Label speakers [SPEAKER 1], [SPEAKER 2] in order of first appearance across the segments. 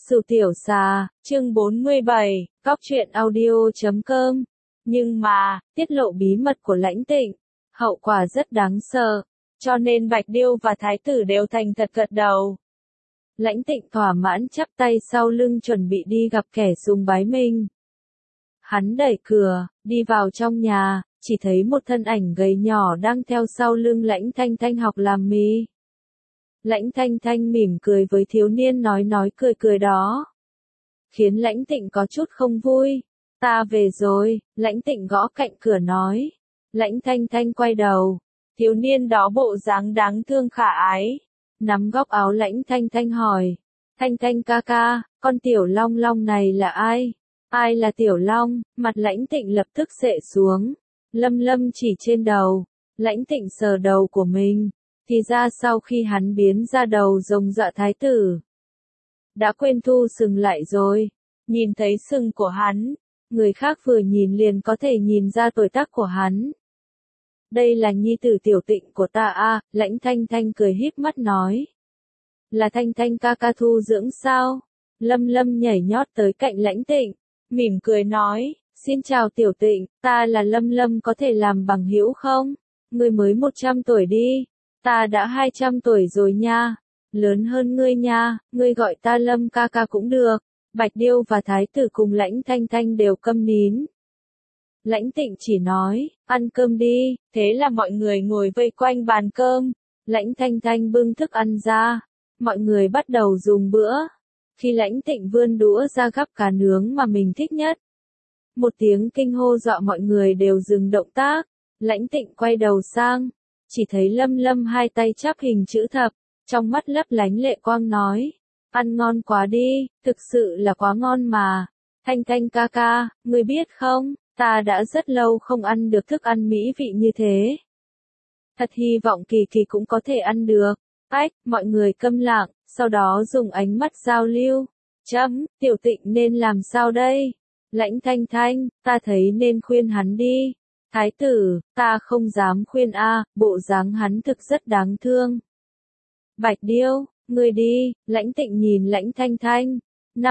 [SPEAKER 1] Sửu tiểu xà, chương 47, Cóc truyện audio.com. Nhưng mà, tiết lộ bí mật của Lãnh Tịnh, hậu quả rất đáng sợ, cho nên Bạch Điêu và Thái tử đều thành thật gật đầu. Lãnh Tịnh thỏa mãn chắp tay sau lưng chuẩn bị đi gặp kẻ sùng bái mình. Hắn đẩy cửa, đi vào trong nhà, chỉ thấy một thân ảnh gầy nhỏ đang theo sau lưng Lãnh Thanh Thanh học làm mì. Lãnh Thanh Thanh mỉm cười với thiếu niên nói cười đó, khiến Lãnh Tịnh có chút không vui. Ta về rồi, Lãnh Tịnh gõ cạnh cửa nói. Lãnh Thanh Thanh quay đầu, thiếu niên đó bộ dáng đáng thương khả ái, nắm góc áo Lãnh Thanh Thanh hỏi, Thanh Thanh ca ca, con tiểu long long này là ai? Ai là tiểu long? Mặt Lãnh Tịnh lập tức xệ xuống, Lâm Lâm chỉ trên đầu. Lãnh Tịnh sờ đầu của mình, thì ra sau khi hắn biến ra đầu rồng dạ thái tử, đã quên thu sừng lại rồi. Nhìn thấy sừng của hắn, người khác vừa nhìn liền có thể nhìn ra tuổi tác của hắn. Đây là nhi tử tiểu Tịnh của ta à, Lãnh Thanh Thanh cười híp mắt nói. Là Thanh Thanh ca ca thu dưỡng sao? Lâm Lâm nhảy nhót tới cạnh Lãnh Tịnh, mỉm cười nói, xin chào tiểu Tịnh, ta là Lâm Lâm, có thể làm bằng hữu không? Ngươi mới 100 tuổi đi, ta đã 200 tuổi rồi nha, lớn hơn ngươi nha, ngươi gọi ta Lâm ca ca cũng được. Bạch Điêu và Thái tử cùng Lãnh Thanh Thanh đều câm nín. Lãnh Tịnh chỉ nói, ăn cơm đi, thế là mọi người ngồi vây quanh bàn cơm. Lãnh Thanh Thanh bưng thức ăn ra, mọi người bắt đầu dùng bữa. Khi Lãnh Tịnh vươn đũa ra gắp cá nướng mà mình thích nhất, một tiếng kinh hô dọa mọi người đều dừng động tác. Lãnh Tịnh quay đầu sang, chỉ thấy Lâm Lâm hai tay chắp hình chữ thập, trong mắt lấp lánh lệ quang nói, ăn ngon quá đi, thực sự là quá ngon mà. Thanh Thanh ca ca, ngươi biết không, ta đã rất lâu không ăn được thức ăn mỹ vị như thế. Thật hy vọng Kỳ Kỳ cũng có thể ăn được. Ách, mọi người câm lặng, sau đó dùng ánh mắt giao lưu. Tiểu Tịnh nên làm sao đây? Lãnh Thanh Thanh, ta thấy nên khuyên hắn đi. Thái tử, ta không dám khuyên a, bộ dáng hắn thực rất đáng thương. Bạch Điêu, ngươi đi. Lãnh Tịnh nhìn Lãnh Thanh Thanh.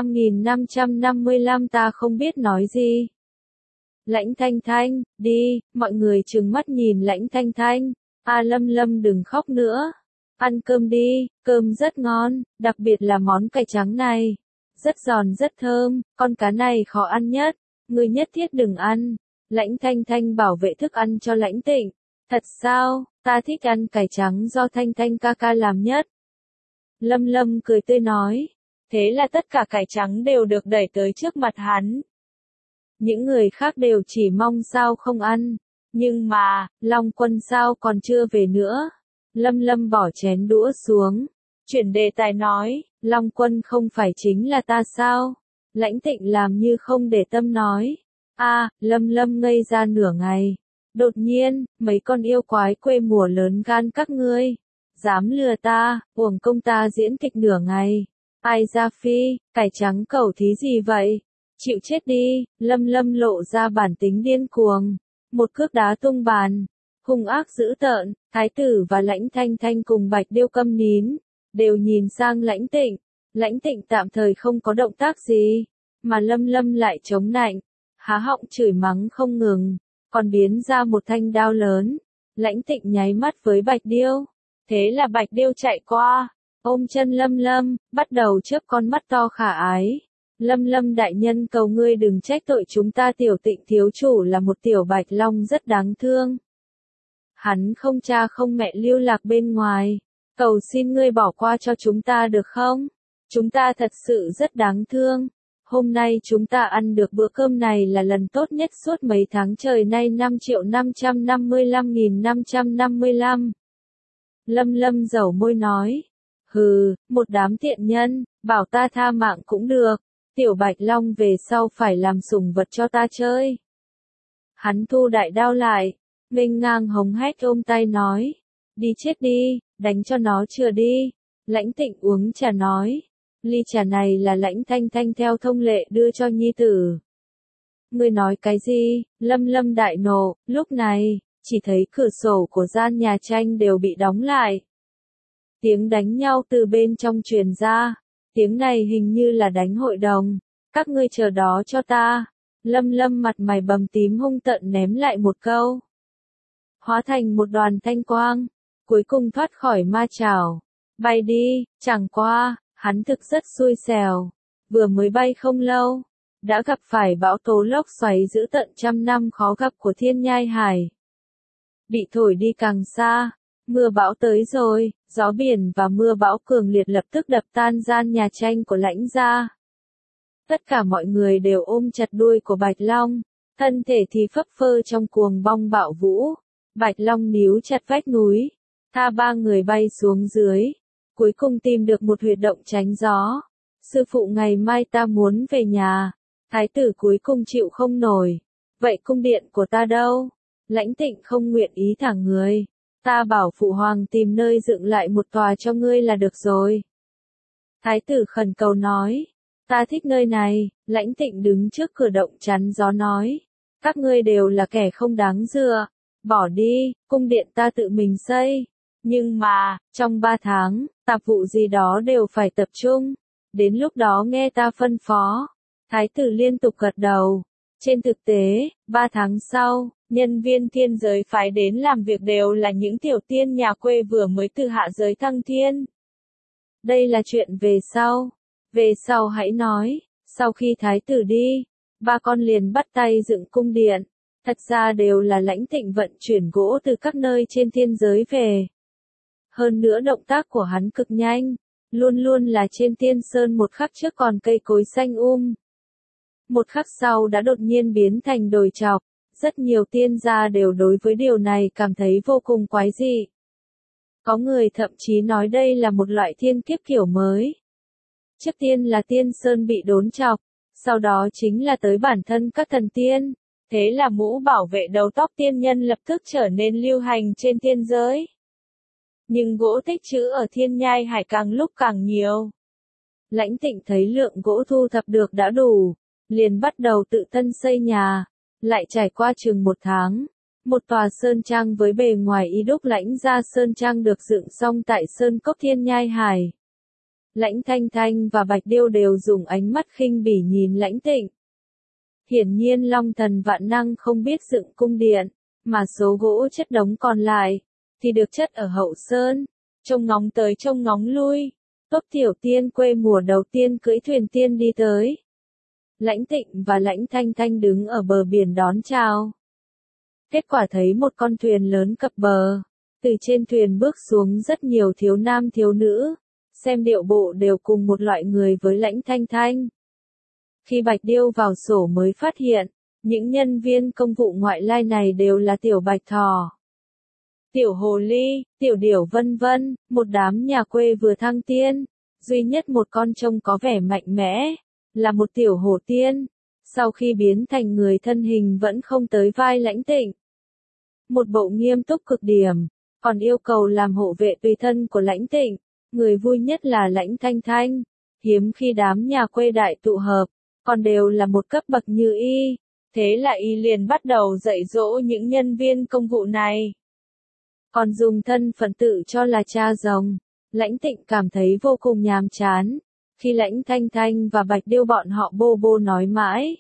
[SPEAKER 1] 5555 ta không biết nói gì. Lãnh Thanh Thanh, đi, mọi người trừng mắt nhìn Lãnh Thanh Thanh. Lâm Lâm đừng khóc nữa. Ăn cơm đi, cơm rất ngon, đặc biệt là món cải trắng này. Rất giòn rất thơm, con cá này khó ăn nhất, ngươi nhất thiết đừng ăn. Lãnh Thanh Thanh bảo vệ thức ăn cho Lãnh Tịnh. Thật sao, ta thích ăn cải trắng do Thanh Thanh ca ca làm nhất. Lâm Lâm cười tươi nói. Thế là tất cả cải trắng đều được đẩy tới trước mặt hắn. Những người khác đều chỉ mong sao không ăn. Nhưng mà, Long Quân sao còn chưa về nữa. Lâm Lâm bỏ chén đũa xuống, chuyển đề tài nói, Long Quân không phải chính là ta sao? Lãnh Tịnh làm như không để tâm nói. Lâm Lâm ngây ra nửa ngày. Đột nhiên, mấy con yêu quái quê mùa lớn gan các ngươi. Dám lừa ta, uổng công ta diễn kịch nửa ngày. Ai ra phi, cải trắng cẩu thí gì vậy? Chịu chết đi. Lâm Lâm lộ ra bản tính điên cuồng. Một cước đá tung bàn. Hung ác dữ tợn. Thái tử và Lãnh Thanh Thanh cùng Bạch Điêu câm nín, đều nhìn sang Lãnh Tịnh. Lãnh Tịnh tạm thời không có động tác gì, mà Lâm Lâm lại chống nạnh, há họng chửi mắng không ngừng, còn biến ra một thanh đao lớn. Lãnh Tịnh nháy mắt với Bạch Điêu, thế là Bạch Điêu chạy qua, ôm chân Lâm Lâm, bắt đầu chớp con mắt to khả ái. Lâm Lâm đại nhân cầu ngươi đừng trách tội chúng ta, tiểu Tịnh thiếu chủ là một tiểu bạch long rất đáng thương. Hắn không cha không mẹ lưu lạc bên ngoài, cầu xin ngươi bỏ qua cho chúng ta được không? Chúng ta thật sự rất đáng thương. Hôm nay chúng ta ăn được bữa cơm này là lần tốt nhất suốt mấy tháng trời nay. 5.555.555. Lâm Lâm dẩu môi nói. Hừ, một đám tiện nhân, bảo ta tha mạng cũng được. Tiểu Bạch Long về sau phải làm sủng vật cho ta chơi. Hắn thu đại đao lại, nghênh ngang hống hét ôm tay nói. Đi chết đi, đánh cho nó chừa đi. Lãnh Tịnh uống trà nói. Ly trà này là Lãnh Thanh Thanh theo thông lệ đưa cho nhi tử. Ngươi nói cái gì? Lâm Lâm đại nộ. Lúc này, chỉ thấy cửa sổ của gian nhà tranh đều bị đóng lại. Tiếng đánh nhau từ bên trong truyền ra. Tiếng này hình như là đánh hội đồng. Các ngươi chờ đó cho ta. Lâm Lâm mặt mày bầm tím hung tợn ném lại một câu. Hóa thành một đoàn thanh quang. Cuối cùng thoát khỏi ma chảo. Bay đi, chẳng qua, hắn thực rất xui xẻo. Vừa mới bay không lâu. Đã gặp phải bão tố lốc xoáy dữ tận trăm năm khó gặp của thiên nhai hải. Bị thổi đi càng xa. Mưa bão tới rồi, gió biển và mưa bão cường liệt lập tức đập tan gian nhà tranh của Lãnh gia. Tất cả mọi người đều ôm chặt đuôi của Bạch Long, thân thể thì phấp phơ trong cuồng bong bạo vũ. Bạch Long níu chặt vách núi, tha ba người bay xuống dưới, cuối cùng tìm được một huyệt động tránh gió. Sư phụ ngày mai ta muốn về nhà. Thái tử cuối cùng chịu không nổi. Vậy cung điện của ta đâu? Lãnh Tịnh không nguyện ý thả người. Ta bảo phụ hoàng tìm nơi dựng lại một tòa cho ngươi là được rồi. Thái tử khẩn cầu nói. Ta thích nơi này. Lãnh Tịnh đứng trước cửa động chắn gió nói. Các ngươi đều là kẻ không đáng dựa. Bỏ đi, cung điện ta tự mình xây. Nhưng mà, trong 3 tháng, tạp vụ gì đó đều phải tập trung. Đến lúc đó nghe ta phân phó. Thái tử liên tục gật đầu. Trên thực tế, 3 tháng sau, nhân viên thiên giới phái đến làm việc đều là những tiểu tiên nhà quê vừa mới từ hạ giới thăng thiên. Đây là chuyện về sau. Về sau hãy nói. Sau khi thái tử đi, ba con liền bắt tay dựng cung điện. Thật ra đều là Lãnh Tịnh vận chuyển gỗ từ các nơi trên thiên giới về. Hơn nữa động tác của hắn cực nhanh. Luôn luôn là trên tiên sơn một khắc trước còn cây cối xanh một khắc sau đã đột nhiên biến thành đồi chọc. Rất nhiều tiên gia đều đối với điều này cảm thấy vô cùng quái dị. Có người thậm chí nói đây là một loại thiên kiếp kiểu mới. Trước tiên là tiên sơn bị đốn chọc, sau đó chính là tới bản thân các thần tiên. Thế là mũ bảo vệ đầu tóc tiên nhân lập tức trở nên lưu hành trên thiên giới. Nhưng gỗ tích trữ ở thiên nhai hải càng lúc càng nhiều. Lãnh Tịnh thấy lượng gỗ thu thập được đã đủ, liền bắt đầu tự thân xây nhà. Lại trải qua chừng 1 tháng, một tòa sơn trang với bề ngoài y đúc Lãnh gia sơn trang được dựng xong tại sơn cốc thiên nhai hải. Lãnh Thanh Thanh và Bạch Điêu đều dùng ánh mắt khinh bỉ nhìn Lãnh Tịnh. Hiển nhiên Long Thần Vạn Năng không biết dựng cung điện, mà số gỗ chất đống còn lại thì được chất ở hậu sơn, trông ngóng tới trông ngóng lui. Tốt tiểu tiên quê mùa đầu tiên cưỡi thuyền tiên đi tới. Lãnh Tịnh và Lãnh Thanh Thanh đứng ở bờ biển đón chào. Kết quả thấy một con thuyền lớn cập bờ. Từ trên thuyền bước xuống rất nhiều thiếu nam thiếu nữ, xem điệu bộ đều cùng một loại người với Lãnh Thanh Thanh. Khi Bạch Điêu vào sổ mới phát hiện, những nhân viên công vụ ngoại lai này đều là tiểu bạch thỏ, tiểu hồ ly, tiểu điểu vân vân, một đám nhà quê vừa thăng tiên. Duy nhất một con trông có vẻ mạnh mẽ, là một tiểu hổ tiên. Sau khi biến thành người thân hình vẫn không tới vai Lãnh Tịnh. Một bộ nghiêm túc cực điểm, còn yêu cầu làm hộ vệ tùy thân của Lãnh Tịnh. Người vui nhất là Lãnh Thanh Thanh. Hiếm khi đám nhà quê đại tụ hợp, còn đều là một cấp bậc như y. Thế là y liền bắt đầu dạy dỗ những nhân viên công vụ này. Còn dùng thân phận tự cho là cha rồng. Lãnh Tịnh cảm thấy vô cùng nhàm chán. Khi Lãnh Thanh Thanh và Bạch Điêu bọn họ bô bô nói mãi.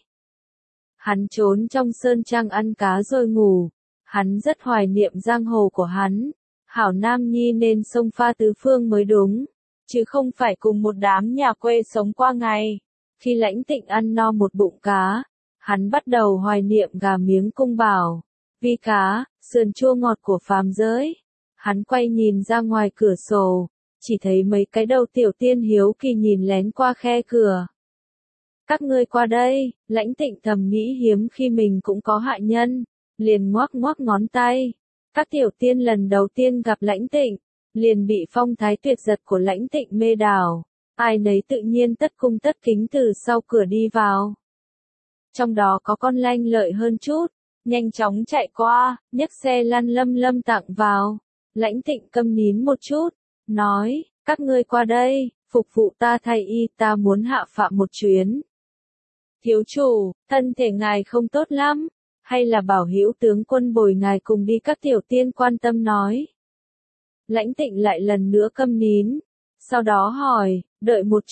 [SPEAKER 1] Hắn trốn trong sơn trang ăn cá rồi ngủ. Hắn rất hoài niệm giang hồ của hắn. Hảo Nam Nhi nên xông pha tứ phương mới đúng. Chứ không phải cùng một đám nhà quê sống qua ngày. Khi Lãnh Tịnh ăn no một bụng cá, hắn bắt đầu hoài niệm gà miếng cung bảo. Vi cá, sườn chua ngọt của phàm giới. Hắn quay nhìn ra ngoài cửa sổ, chỉ thấy mấy cái đầu tiểu tiên hiếu kỳ nhìn lén qua khe cửa. Các ngươi qua đây, Lãnh Tịnh thầm nghĩ hiếm khi mình cũng có hạ nhân, liền ngoắc ngoắc ngón tay. Các tiểu tiên lần đầu tiên gặp Lãnh Tịnh, liền bị phong thái tuyệt giật của Lãnh Tịnh mê đảo. Ai nấy tự nhiên tất cung tất kính từ sau cửa đi vào. Trong đó có con lanh lợi hơn chút, nhanh chóng chạy qua, nhấc xe lăn Lâm Lâm tặng vào. Lãnh Tịnh câm nín một chút, nói, các ngươi qua đây, phục vụ ta thay y, ta muốn hạ phạm một chuyến. Thiếu chủ, thân thể ngài không tốt lắm, hay là bảo hữu tướng quân bồi ngài cùng đi, các tiểu tiên quan tâm nói. Lãnh Tịnh lại lần nữa câm nín, sau đó hỏi, đợi một chút,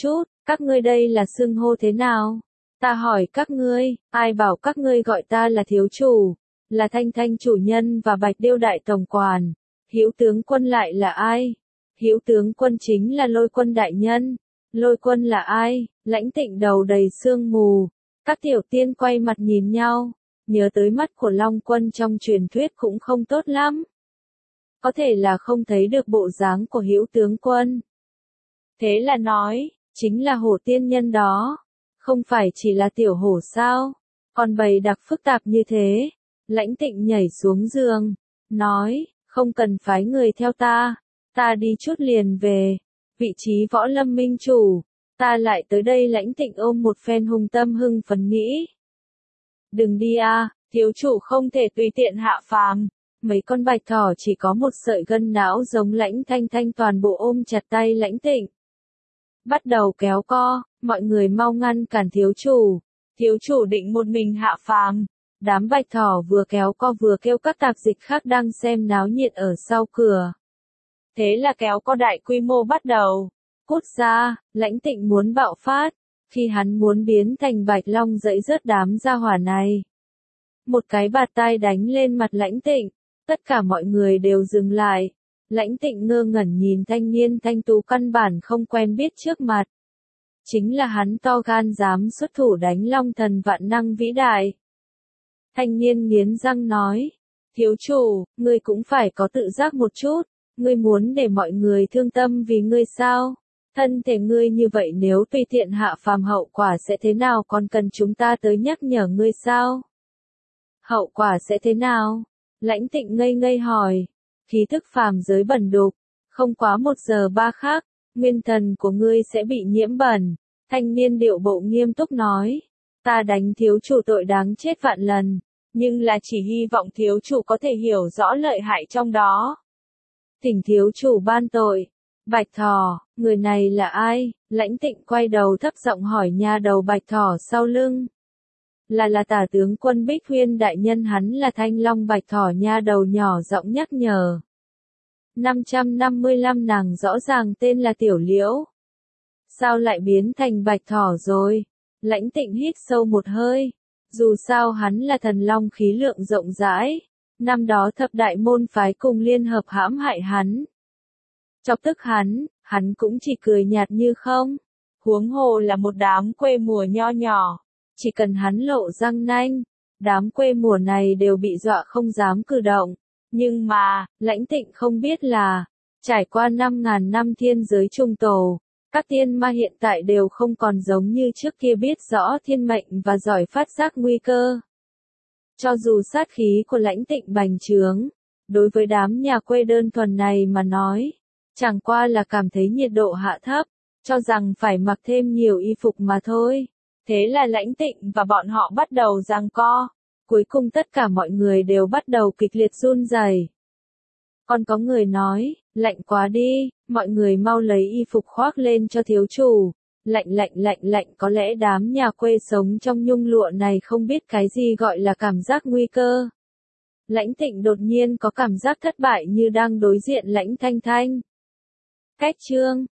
[SPEAKER 1] Các ngươi đây là xưng hô thế nào? Ta hỏi các ngươi, ai bảo các ngươi gọi ta là thiếu chủ, là Thanh Thanh chủ nhân và Bạch Điêu đại tổng quản. Hữu tướng quân lại là ai? Hữu tướng quân chính là Lôi Quân đại nhân. Lôi Quân là ai? Lãnh Tịnh đầu đầy sương mù. Các tiểu tiên quay mặt nhìn nhau, nhớ tới mắt của Long Quân trong truyền thuyết cũng không tốt lắm. Có thể là không thấy được bộ dáng của Hữu tướng quân. Thế là nói, chính là hổ tiên nhân đó. Không phải chỉ là tiểu hổ sao? Còn bầy đặc phức tạp như thế. Lãnh Tịnh nhảy xuống giường, nói, không cần phái người theo ta đi chút liền về. Vị trí võ lâm minh chủ, ta lại tới đây. Lãnh Tịnh ôm một phen hung tâm hưng phấn nghĩ. Đừng đi a, thiếu chủ không thể tùy tiện hạ phàm. Mấy con bạch thỏ chỉ có một sợi gân não giống Lãnh Thanh Thanh toàn bộ ôm chặt tay Lãnh Tịnh. Bắt đầu kéo co, mọi người mau ngăn cản thiếu chủ. Thiếu chủ định một mình hạ phàm. Đám bạch thỏ vừa kéo co vừa kêu các tạp dịch khác đang xem náo nhiệt ở sau cửa. Thế là kéo co đại quy mô bắt đầu. Cút ra, Lãnh Tịnh muốn bạo phát. Khi hắn muốn biến thành bạch long dẫy rớt đám gia hỏa này. Một cái bạt tai đánh lên mặt Lãnh Tịnh. Tất cả mọi người đều dừng lại. Lãnh Tịnh ngơ ngẩn nhìn thanh niên thanh tú căn bản không quen biết trước mặt. Chính là hắn to gan dám xuất thủ đánh long thần vạn năng vĩ đại. Thanh niên nghiến răng nói, thiếu chủ, ngươi cũng phải có tự giác một chút, ngươi muốn để mọi người thương tâm vì ngươi sao? Thân thể ngươi như vậy nếu tùy tiện hạ phàm hậu quả sẽ thế nào, còn cần chúng ta tới nhắc nhở ngươi sao? Hậu quả sẽ thế nào? Lãnh Tịnh ngây ngây hỏi, khí thức phàm giới bẩn đục, không quá 1 giờ 3 khắc, nguyên thần của ngươi sẽ bị nhiễm bẩn. Thanh niên điệu bộ nghiêm túc nói, ta đánh thiếu chủ tội đáng chết vạn lần, nhưng là chỉ hy vọng thiếu chủ có thể hiểu rõ lợi hại trong đó. Thỉnh thiếu chủ ban tội. Bạch thỏ, người này là ai? Lãnh Tịnh quay đầu thấp giọng hỏi nha đầu bạch thỏ sau lưng. Là tả tướng quân Bích Huyên đại nhân, hắn là Thanh Long bạch thỏ nha đầu nhỏ giọng nhắc nhở. 555 nàng rõ ràng tên là Tiểu Liễu. Sao lại biến thành bạch thỏ rồi? Lãnh Tịnh hít sâu một hơi. Dù sao hắn là thần long khí lượng rộng rãi. Năm đó thập đại môn phái cùng liên hợp hãm hại hắn. Chọc tức hắn cũng chỉ cười nhạt như không. Huống hồ là một đám quê mùa nho nhỏ. Chỉ cần hắn lộ răng nanh, đám quê mùa này đều bị dọa không dám cử động. Nhưng mà, Lãnh Tịnh không biết là, trải qua 5.000 năm thiên giới trung tổ, các tiên ma hiện tại đều không còn giống như trước kia biết rõ thiên mệnh và giỏi phát giác nguy cơ. Cho dù sát khí của Lãnh Tịnh bành trướng, đối với đám nhà quê đơn thuần này mà nói, chẳng qua là cảm thấy nhiệt độ hạ thấp, cho rằng phải mặc thêm nhiều y phục mà thôi. Thế là Lãnh Tịnh và bọn họ bắt đầu giằng co. Cuối cùng tất cả mọi người đều bắt đầu kịch liệt run rẩy. Còn có người nói, lạnh quá đi, mọi người mau lấy y phục khoác lên cho thiếu chủ. Lạnh, có lẽ đám nhà quê sống trong nhung lụa này không biết cái gì gọi là cảm giác nguy cơ. Lãnh Tịnh đột nhiên có cảm giác thất bại như đang đối diện Lãnh Thanh Thanh. Cách chương